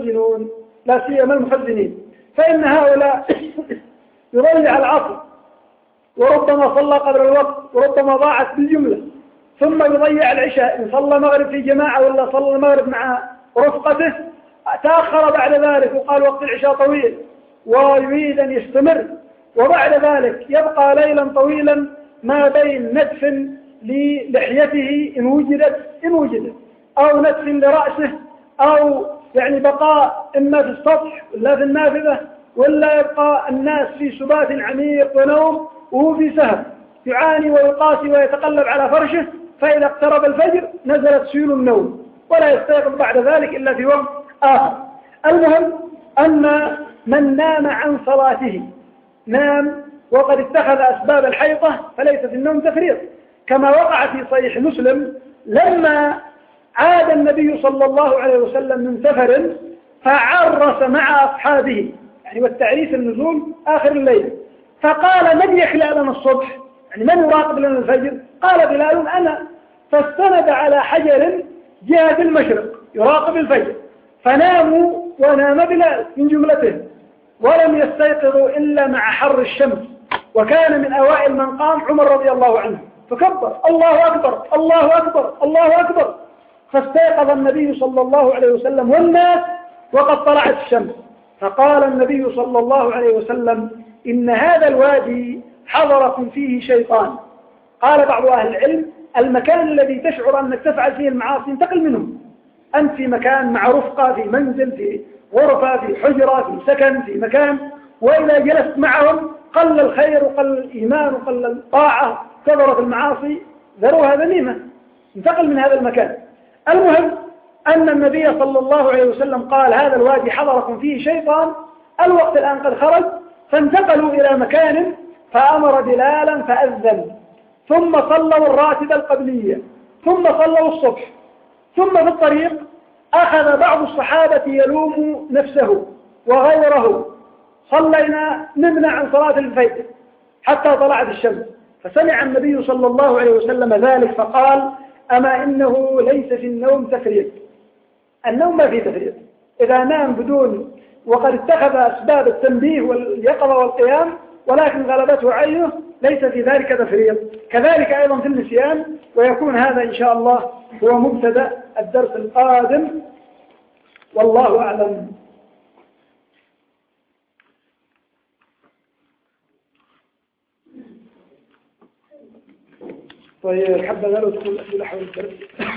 المخزنين، فإن هؤلاء يضيع العصر وربما صلى قبل الوقت وربما ضاعت بالجملة، ثم يضيع العشاء إن صلى مغرب في جماعة ولا صلى المغرب مع رفقته، تأخر بعد ذلك وقال وقت العشاء طويل ويريد أن يستمر، وبعد ذلك يبقى ليلا طويلا ما بين نتف للحيته إن وجدت أو نتف لرأسه، أو يعني بقاء إما في السطح ولا في النافذة، ولا يبقى الناس في سبات عميق ونوم وهو في سهر يعاني ويقاسي ويتقلب على فرشه، فإذا اقترب الفجر نزلت سيول النوم ولا يستيقظ بعد ذلك إلا في وقت آخر. المهم أن من نام عن صلاته نام وقد اتخذ أسباب الحيطة فليس في النوم تفريط، كما وقع في صحيح مسلم لما عاد النبي صلى الله عليه وسلم من سفر فعرس مع أصحابه، يعني والتعريس النزول آخر الليل، فقال من يخلع لنا الصبح، يعني من يراقب لنا الفجر؟ قال بلال أنا، فاستند على حجر جهة المشرق يراقب الفجر، فناموا ونام بلال من جملتهم، ولم يستيقظوا إلا مع حر الشمس. وكان من أوائل من قام عمر رضي الله عنه، فكبر الله أكبر الله أكبر الله أكبر، فاستيقظ النبي صلى الله عليه وسلم والناس وقد طلعت الشمس، فقال النبي صلى الله عليه وسلم: إن هذا الوادي حضركم فيه شيطان. قال بعض أهل العلم: المكان الذي تشعر أنك تفعل فيه المعاصي انتقل منه. أنت في مكان مع رفقة، في منزل، في غرفة، في حجرة، في سكن، في مكان، وإذا جلست معهم قل الخير وقل الإيمان وقل الطاعة، كثرت المعاصي، ذروها ذميمة، انتقل من هذا المكان. المهم أن النبي صلى الله عليه وسلم قال: هذا الوادي حضركم فيه شيطان، الوقت الآن قد خرج، فانتقلوا إلى مكان فأمر بلالا فأذن، ثم صلوا الراتبة القبلية، ثم صلوا الصبح، ثم في الطريق أخذ بعض الصحابة يلوم نفسه وغيره: صلينا نمنع عن صلاة الفجر حتى طلعت الشمس. فسمع النبي صلى الله عليه وسلم ذلك فقال: أما إنه ليس في النوم تفريط. النوم ما فيه تفريط، إذا نام بدون وقد اتخذ أسباب التنبيه واليقظة والقيام ولكن غلبته عينه ليس في ذلك تفريط. كذلك أيضا في النسيان. ويكون هذا إن شاء الله هو مبتدأ الدرس القادم، والله أعلم. طيب حبة غير تقول أسئلة حول الدرس.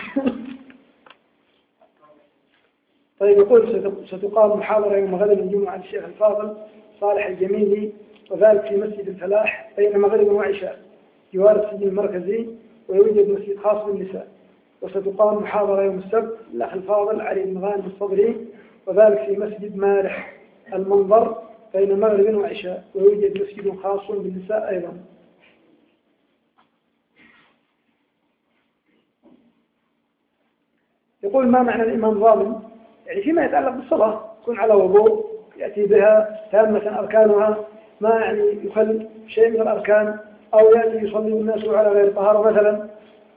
طيب يقول: ستقام محاضرة يوم غد الجمعة عن الشيخ الفاضل صالح الجميلي، وذلك في مسجد الفلاح بين مغرب وعشاء جوار السجن المركزي، ويوجد مسجد خاص بالنساء. وستقام محاضرة يوم السبت الأخ الفاضل علي بن غانم الصدري، وذلك في مسجد مالح المنظر بين مغرب وعشاء، ويوجد مسجد خاص بالنساء أيضا. يقول: ما معنى الإمام ظالم؟ يعني فيما يتعلق بالصلاة، يكون على وضوء يأتي بها تامة أركانها، ما يعني يخل شيء من الأركان، أو يأتي يصلي الناس على غير طهارة مثلا.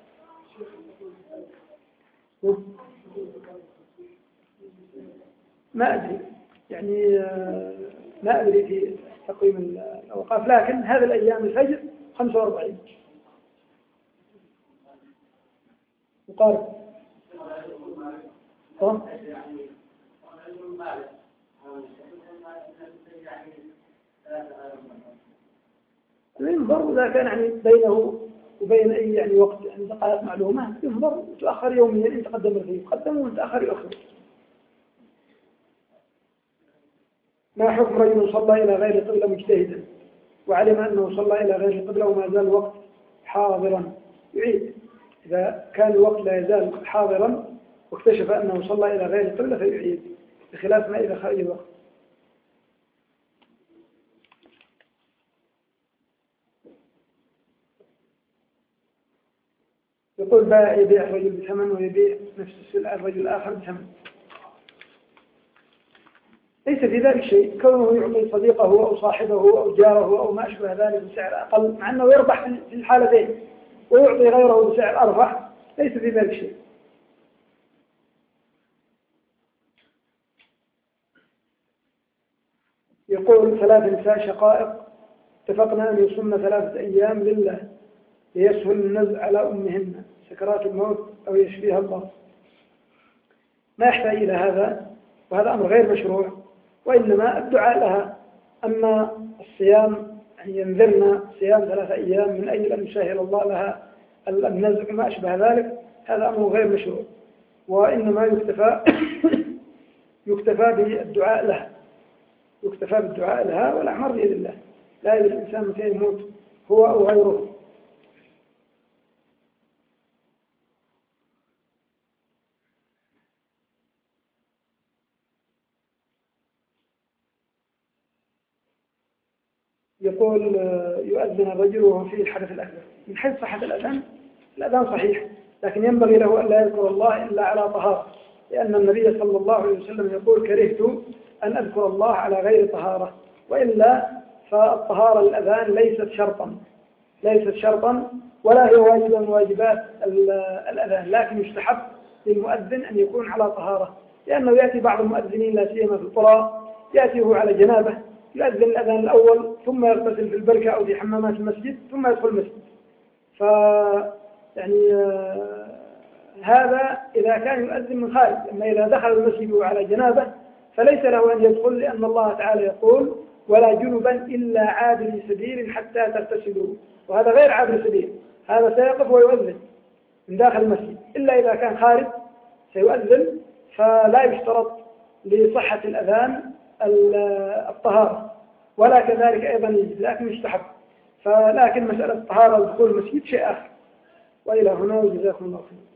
ما أدري، يعني ما أدري في تقويم الأوقاف، لكن هذه الأيام الفجر 45 مقارب. ينظر إذا كان يعني بينه وبين أي يعني وقت يعني دقائق معلومة، ينظر تؤخر يوميا إن تقدم فيه يقدم وإن تأخر يؤخر. ما حكم رجل صلى إلى غير القبلة مجتهدا وعلم أنه صلى إلى غير القبلة وما زال الوقت حاضرا؟ يعيد. إذا كان الوقت لا يزال حاضرا واكتشف أنه صلى إلى غير القبلة فيعيد، بخلاف ما إذا خرج الوقت. يقول: بائع يبيع الرجل بثمن ويبيع نفس السلعة الرجل الآخر بثمن. ليس في ذلك شيء، كونه يعطي صديقه أو صاحبه أو جاره أو ما أشبه ذلك بسعر أقل مع أنه يربح في الحالتين، ويعطي غيره بسعر أربح، ليس في ذلك شيء. يقول: 3 نساء شقائق اتفقنا أن يصمن 3 أيام لله ليسهل النزع على أمهن سكرات الموت أو يشفيها الله. ما يحتاج إلى هذا، وهذا أمر غير مشروع، وإنما الدعاء لها. أما الصيام يعني ينذرنا صيام 3 أيام من أجل أن يسهل الله لها النزع وما أشبه ذلك، هذا أمر غير مشروع، وإنما يكتفى بالدعاء لها، يكتفى بالدعاء لها، والأعمار بيد الله، لا يدري الإنسان متى يموت هو أو غيره. يقول: يؤذن الرجل وهو فيه الحدث الأكبر. من حيث صحة الأذان صحيح، لكن ينبغي له أن لا يذكر الله إلا على طهارة، لأن النبي صلى الله عليه وسلم يقول: كرهت أن أذكر الله على غير طهارة. وإلا فالطهارة للأذان ليست شرطا ولا هي واجبا من واجبات الأذان، لكن يستحب للمؤذن أن يكون على طهارة، لأنه يأتي بعض المؤذنين لا سيما في القرى يأتي هو على جنابه، يؤذن الأذان الأول ثم يغتسل في البركة أو في حمامات المسجد ثم يدخل المسجد. يعني هذا إذا كان يؤذن من خارج. أما إذا دخل المسجد على جنابه فليس له أن يدخل، لأن الله تعالى يقول ولا جنبا إلا عابر سبيل حتى تغتسلوا، وهذا غير عابر سبيل، هذا سيقف ويؤذن من داخل المسجد. إلا إذا كان خارج سيؤذن فلا يشترط لصحة الأذان الطهارة، ولا كذلك أيضا يجب، لكن يستحب. لكن مسألة الطهارة ودخول المسجد شيء آخر. وإلى هنا وجزاكم الله خيرا.